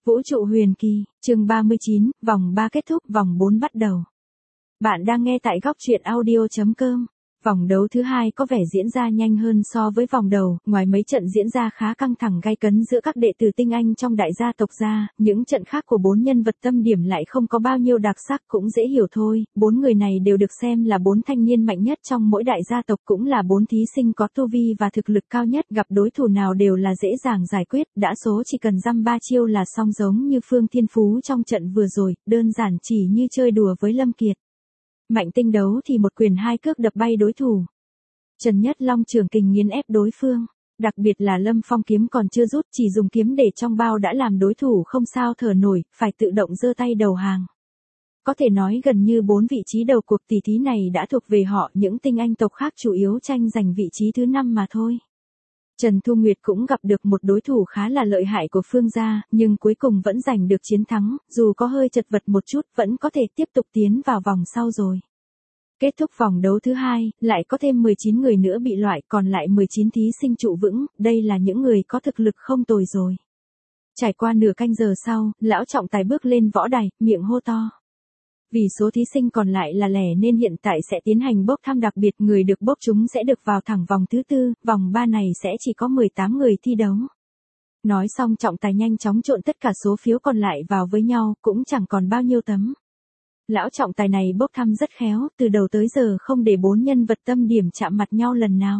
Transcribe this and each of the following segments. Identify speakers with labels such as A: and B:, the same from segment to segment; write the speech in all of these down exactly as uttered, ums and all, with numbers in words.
A: Vũ trụ huyền kỳ, chương ba mươi chín, vòng ba kết thúc, vòng bốn bắt đầu. Bạn đang nghe tại góc truyện audio.com. Vòng đấu thứ hai có vẻ diễn ra nhanh hơn so với vòng đầu, ngoài mấy trận diễn ra khá căng thẳng gay cấn giữa các đệ tử tinh anh trong đại gia tộc ra, những trận khác của bốn nhân vật tâm điểm lại không có bao nhiêu đặc sắc, cũng dễ hiểu thôi, bốn người này đều được xem là bốn thanh niên mạnh nhất trong mỗi đại gia tộc, cũng là bốn thí sinh có tu vi và thực lực cao nhất, gặp đối thủ nào đều là dễ dàng giải quyết, đã số chỉ cần dăm ba chiêu là xong, giống như Phương Thiên Phú trong trận vừa rồi, đơn giản chỉ như chơi đùa với Lâm Kiệt. Mạnh Tinh đấu thì một quyền hai cước đập bay đối thủ. Trần Nhất Long trường kình nghiến ép đối phương. Đặc biệt là Lâm Phong kiếm còn chưa rút, chỉ dùng kiếm để trong bao đã làm đối thủ không sao thở nổi, phải tự động giơ tay đầu hàng. Có thể nói gần như bốn vị trí đầu cuộc tỷ thí này đã thuộc về họ, những tinh anh tộc khác chủ yếu tranh giành vị trí thứ năm mà thôi. Trần Thu Nguyệt cũng gặp được một đối thủ khá là lợi hại của Phương gia, nhưng cuối cùng vẫn giành được chiến thắng, dù có hơi chật vật một chút vẫn có thể tiếp tục tiến vào vòng sau rồi. Kết thúc vòng đấu thứ hai, lại có thêm mười chín người nữa bị loại, còn lại mười chín thí sinh trụ vững, đây là những người có thực lực không tồi rồi. Trải qua nửa canh giờ sau, lão trọng tài bước lên võ đài, miệng hô to. Vì số thí sinh còn lại là lẻ nên hiện tại sẽ tiến hành bốc thăm đặc biệt, người được bốc chúng sẽ được vào thẳng vòng thứ tư, vòng ba này sẽ chỉ có mười tám người thi đấu. Nói xong trọng tài nhanh chóng trộn tất cả số phiếu còn lại vào với nhau, cũng chẳng còn bao nhiêu tấm. Lão trọng tài này bốc thăm rất khéo, từ đầu tới giờ không để bốn nhân vật tâm điểm chạm mặt nhau lần nào.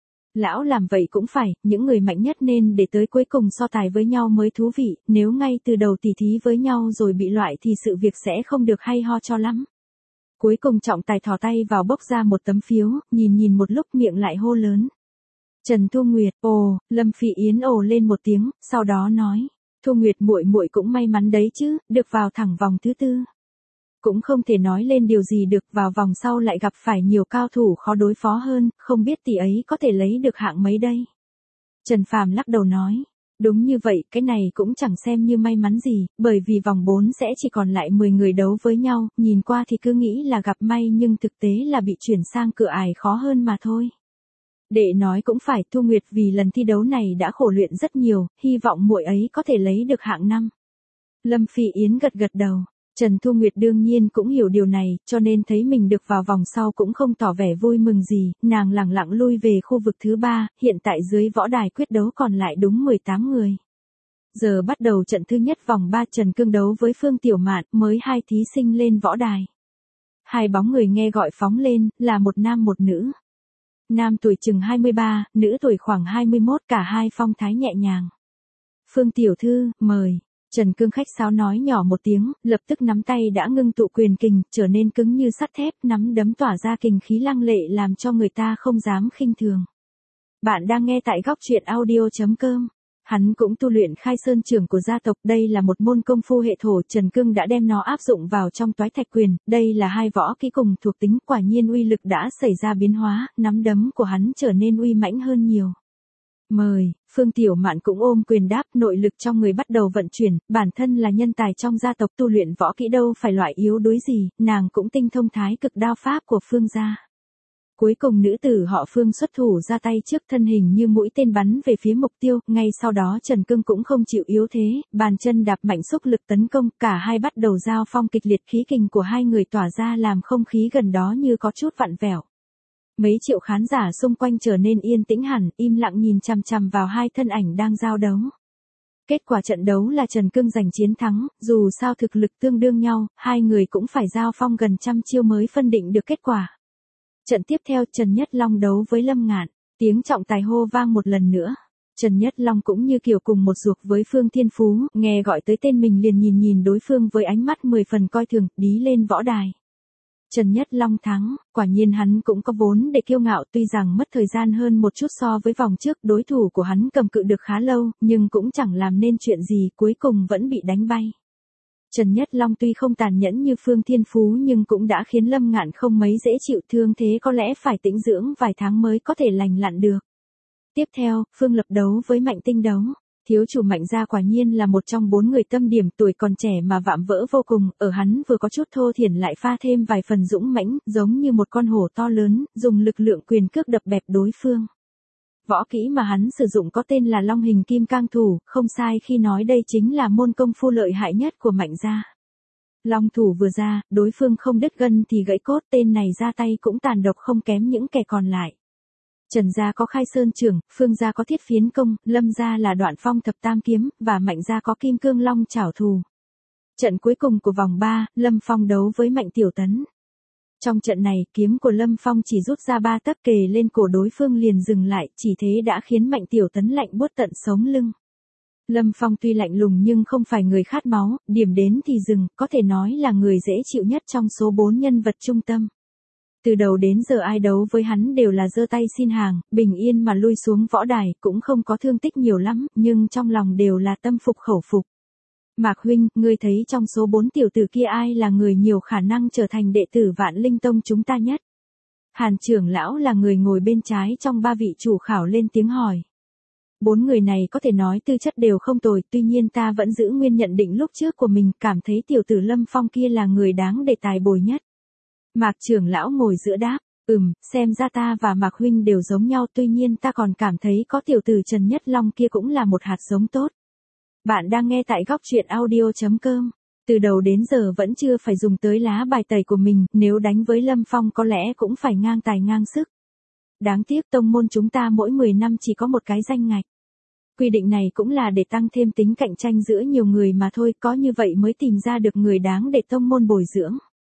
A: Lão làm vậy cũng phải, những người mạnh nhất nên để tới cuối cùng so tài với nhau mới thú vị, nếu ngay từ đầu tỉ thí với nhau rồi bị loại thì sự việc sẽ không được hay ho cho lắm. Cuối cùng trọng tài thò tay vào bốc ra một tấm phiếu, nhìn nhìn một lúc miệng lại hô lớn. Trần Thu Nguyệt, ồ, Lâm Phỉ Yến ồ lên một tiếng, sau đó nói, Thu Nguyệt muội muội cũng may mắn đấy chứ, được vào thẳng vòng thứ tư. Cũng không thể nói lên điều gì được, vào vòng sau lại gặp phải nhiều cao thủ khó đối phó hơn, không biết tỷ ấy có thể lấy được hạng mấy đây. Trần Phàm lắc đầu nói, đúng như vậy, cái này cũng chẳng xem như may mắn gì, bởi vì vòng bốn sẽ chỉ còn lại mười người đấu với nhau, nhìn qua thì cứ nghĩ là gặp may nhưng thực tế là bị chuyển sang cửa ải khó hơn mà thôi. Đệ nói cũng phải, Thu Nguyệt vì lần thi đấu này đã khổ luyện rất nhiều, hy vọng muội ấy có thể lấy được hạng năm. Lâm Phỉ Yến gật gật đầu. Trần Thu Nguyệt đương nhiên cũng hiểu điều này, cho nên thấy mình được vào vòng sau cũng không tỏ vẻ vui mừng gì, nàng lẳng lặng lui về khu vực thứ ba, hiện tại dưới võ đài quyết đấu còn lại đúng mười tám người. Giờ bắt đầu trận thứ nhất vòng ba, Trần Cương đấu với Phương Tiểu Mạn, mới hai thí sinh lên võ đài. Hai bóng người nghe gọi phóng lên, là một nam một nữ. Nam tuổi chừng hai mươi ba, nữ tuổi khoảng hai mươi mốt, cả hai phong thái nhẹ nhàng. Phương tiểu thư, mời. Trần Cương khách sáo nói nhỏ một tiếng, lập tức nắm tay đã ngưng tụ quyền kình, trở nên cứng như sắt thép, nắm đấm tỏa ra kình khí lăng lệ làm cho người ta không dám khinh thường. Bạn đang nghe tại góc truyện audio.com. Hắn cũng tu luyện khai sơn trưởng của gia tộc, đây là một môn công phu hệ thổ, Trần Cương đã đem nó áp dụng vào trong toái thạch quyền, đây là hai võ kỹ cùng thuộc tính, quả nhiên uy lực đã xảy ra biến hóa, nắm đấm của hắn trở nên uy mãnh hơn nhiều. Mời, Phương Tiểu Mạn cũng ôm quyền đáp, nội lực trong người bắt đầu vận chuyển, bản thân là nhân tài trong gia tộc tu luyện võ kỹ đâu phải loại yếu đuối gì, nàng cũng tinh thông thái cực đao pháp của Phương gia. Cuối cùng nữ tử họ Phương xuất thủ ra tay trước, thân hình như mũi tên bắn về phía mục tiêu, ngay sau đó Trần Cương cũng không chịu yếu thế, bàn chân đạp mạnh xúc lực tấn công, cả hai bắt đầu giao phong kịch liệt, khí kình của hai người tỏa ra làm không khí gần đó như có chút vặn vẹo. Mấy triệu khán giả xung quanh trở nên yên tĩnh hẳn, im lặng nhìn chằm chằm vào hai thân ảnh đang giao đấu. Kết quả trận đấu là Trần Cương giành chiến thắng, dù sao thực lực tương đương nhau, hai người cũng phải giao phong gần trăm chiêu mới phân định được kết quả. Trận tiếp theo Trần Nhất Long đấu với Lâm Ngạn, tiếng trọng tài hô vang một lần nữa. Trần Nhất Long cũng như kiểu cùng một ruột với Phương Thiên Phú, nghe gọi tới tên mình liền nhìn nhìn đối phương với ánh mắt mười phần coi thường, đí lên võ đài. Trần Nhất Long thắng, quả nhiên hắn cũng có vốn để kiêu ngạo, tuy rằng mất thời gian hơn một chút so với vòng trước, đối thủ của hắn cầm cự được khá lâu, nhưng cũng chẳng làm nên chuyện gì, cuối cùng vẫn bị đánh bay. Trần Nhất Long tuy không tàn nhẫn như Phương Thiên Phú nhưng cũng đã khiến Lâm Ngạn không mấy dễ chịu, thương thế có lẽ phải tĩnh dưỡng vài tháng mới có thể lành lặn được. Tiếp theo, Phương Lập đấu với Mạnh Tinh đấu. Thiếu chủ Mạnh gia quả nhiên là một trong bốn người tâm điểm, tuổi còn trẻ mà vạm vỡ vô cùng, ở hắn vừa có chút thô thiển lại pha thêm vài phần dũng mãnh, giống như một con hổ to lớn, dùng lực lượng quyền cước đập bẹp đối phương. Võ kỹ mà hắn sử dụng có tên là Long hình kim cang thủ, không sai khi nói đây chính là môn công phu lợi hại nhất của Mạnh gia. Long thủ vừa ra, đối phương không đứt gân thì gãy cốt, tên này ra tay cũng tàn độc không kém những kẻ còn lại. Trần gia có Khai Sơn Trưởng, Phương gia có Thiết Phiến Công, Lâm gia là Đoạn Phong Thập Tam Kiếm, và Mạnh gia có Kim Cương Long Chảo Thù. Trận cuối cùng của vòng ba, Lâm Phong đấu với Mạnh Tiểu Tấn. Trong trận này, kiếm của Lâm Phong chỉ rút ra ba tấc kề lên cổ đối phương liền dừng lại, chỉ thế đã khiến Mạnh Tiểu Tấn lạnh buốt tận sống lưng. Lâm Phong tuy lạnh lùng nhưng không phải người khát máu, điểm đến thì dừng, có thể nói là người dễ chịu nhất trong số bốn nhân vật trung tâm. Từ đầu đến giờ ai đấu với hắn đều là giơ tay xin hàng, bình yên mà lui xuống võ đài, cũng không có thương tích nhiều lắm, nhưng trong lòng đều là tâm phục khẩu phục. Mạc huynh, ngươi thấy trong số bốn tiểu tử kia ai là người nhiều khả năng trở thành đệ tử Vạn Linh Tông chúng ta nhất? Hàn trưởng lão là người ngồi bên trái trong ba vị chủ khảo lên tiếng hỏi. Bốn người này có thể nói tư chất đều không tồi, tuy nhiên ta vẫn giữ nguyên nhận định lúc trước của mình, cảm thấy tiểu tử Lâm Phong kia là người đáng để tài bồi nhất. Mạc trưởng lão ngồi giữa đáp, ừm, xem ra ta và Mạc huynh đều giống nhau, tuy nhiên ta còn cảm thấy có tiểu tử Trần Nhất Long kia cũng là một hạt giống tốt. Bạn đang nghe tại góc truyện audio chấm com. Từ đầu đến giờ vẫn chưa phải dùng tới lá bài tẩy của mình, nếu đánh với Lâm Phong có lẽ cũng phải ngang tài ngang sức. Đáng tiếc tông môn chúng ta mỗi mười năm chỉ có một cái danh ngạch. Quy định này cũng là để tăng thêm tính cạnh tranh giữa nhiều người mà thôi, có như vậy mới tìm ra được người đáng để tông môn bồi dưỡng.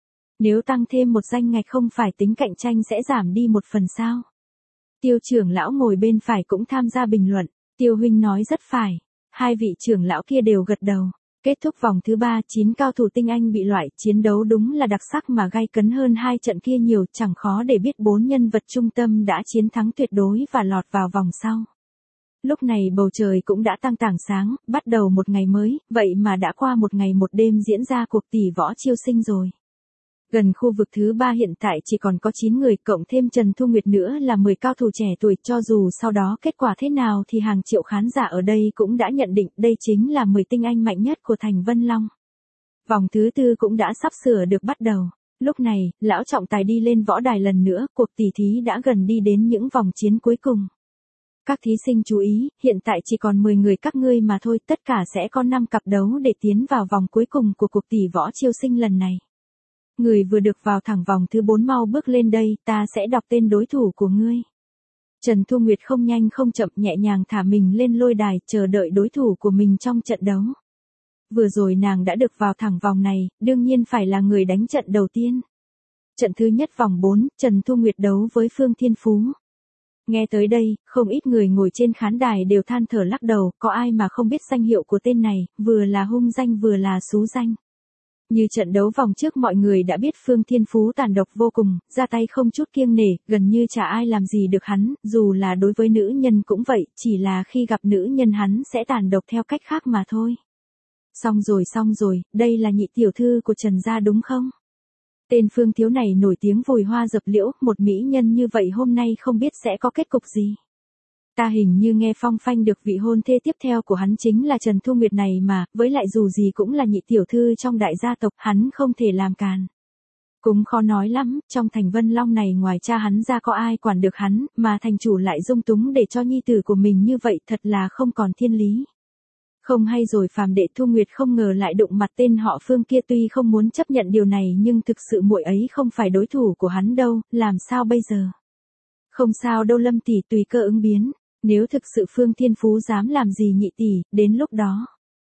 A: Nếu tăng thêm một danh ngạch không phải tính cạnh tranh sẽ giảm đi một phần sao? Tiêu trưởng lão ngồi bên phải cũng tham gia bình luận, Tiêu huynh nói rất phải. Hai vị trưởng lão kia đều gật đầu. Kết thúc vòng thứ ba, chín cao thủ tinh anh bị loại, chiến đấu đúng là đặc sắc mà gay cấn hơn hai trận kia nhiều, chẳng khó để biết bốn nhân vật trung tâm đã chiến thắng tuyệt đối và lọt vào vòng sau. Lúc này bầu trời cũng đã tăng tảng sáng, bắt đầu một ngày mới, vậy mà đã qua một ngày một đêm diễn ra cuộc tỷ võ chiêu sinh rồi. Gần khu vực thứ ba hiện tại chỉ còn có chín người, cộng thêm Trần Thu Nguyệt nữa là mười cao thủ trẻ tuổi, cho dù sau đó kết quả thế nào thì hàng triệu khán giả ở đây cũng đã nhận định đây chính là mười tinh anh mạnh nhất của thành Vân Long. Vòng thứ tư cũng đã sắp sửa được bắt đầu. Lúc này, lão trọng tài đi lên võ đài lần nữa, cuộc tỷ thí đã gần đi đến những vòng chiến cuối cùng. Các thí sinh chú ý, hiện tại chỉ còn mười người các ngươi mà thôi, tất cả sẽ có năm cặp đấu để tiến vào vòng cuối cùng của cuộc tỷ võ chiêu sinh lần này. Người vừa được vào thẳng vòng thứ bốn mau bước lên đây, ta sẽ đọc tên đối thủ của ngươi. Trần Thu Nguyệt không nhanh không chậm nhẹ nhàng thả mình lên lôi đài, chờ đợi đối thủ của mình trong trận đấu. Vừa rồi nàng đã được vào thẳng vòng này, đương nhiên phải là người đánh trận đầu tiên. Trận thứ nhất vòng bốn, Trần Thu Nguyệt đấu với Phương Thiên Phú. Nghe tới đây, không ít người ngồi trên khán đài đều than thở lắc đầu, có ai mà không biết danh hiệu của tên này, vừa là hung danh vừa là xú danh. Như trận đấu vòng trước mọi người đã biết Phương Thiên Phú tàn độc vô cùng, ra tay không chút kiêng nể, gần như chả ai làm gì được hắn, dù là đối với nữ nhân cũng vậy, chỉ là khi gặp nữ nhân hắn sẽ tàn độc theo cách khác mà thôi. Xong rồi xong rồi, đây là nhị tiểu thư của Trần gia đúng không? Tên Phương thiếu này nổi tiếng vùi hoa dập liễu, một mỹ nhân như vậy hôm nay không biết sẽ có kết cục gì. Ta hình như nghe phong phanh được vị hôn thê tiếp theo của hắn chính là Trần Thu Nguyệt này mà, với lại dù gì cũng là nhị tiểu thư trong đại gia tộc, hắn không thể làm càn. Cũng khó nói lắm, trong thành Vân Long này ngoài cha hắn ra có ai quản được hắn, mà thành chủ lại dung túng để cho nhi tử của mình như vậy, thật là không còn thiên lý. Không hay rồi, phàm đệ Thu Nguyệt không ngờ lại đụng mặt tên họ Phương kia, tuy không muốn chấp nhận điều này nhưng thực sự muội ấy không phải đối thủ của hắn đâu, làm sao bây giờ? Không sao đâu Lâm tỷ, tùy cơ ứng biến. Nếu thực sự Phương Thiên Phú dám làm gì nhị tỷ, đến lúc đó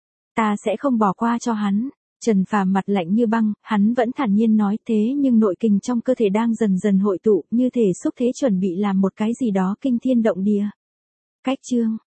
A: ta sẽ không bỏ qua cho hắn. Trần Phàm mặt lạnh như băng, hắn vẫn thản nhiên nói thế nhưng nội kình trong cơ thể đang dần dần hội tụ, như thể xúc thế chuẩn bị làm một cái gì đó kinh thiên động địa. Cách chương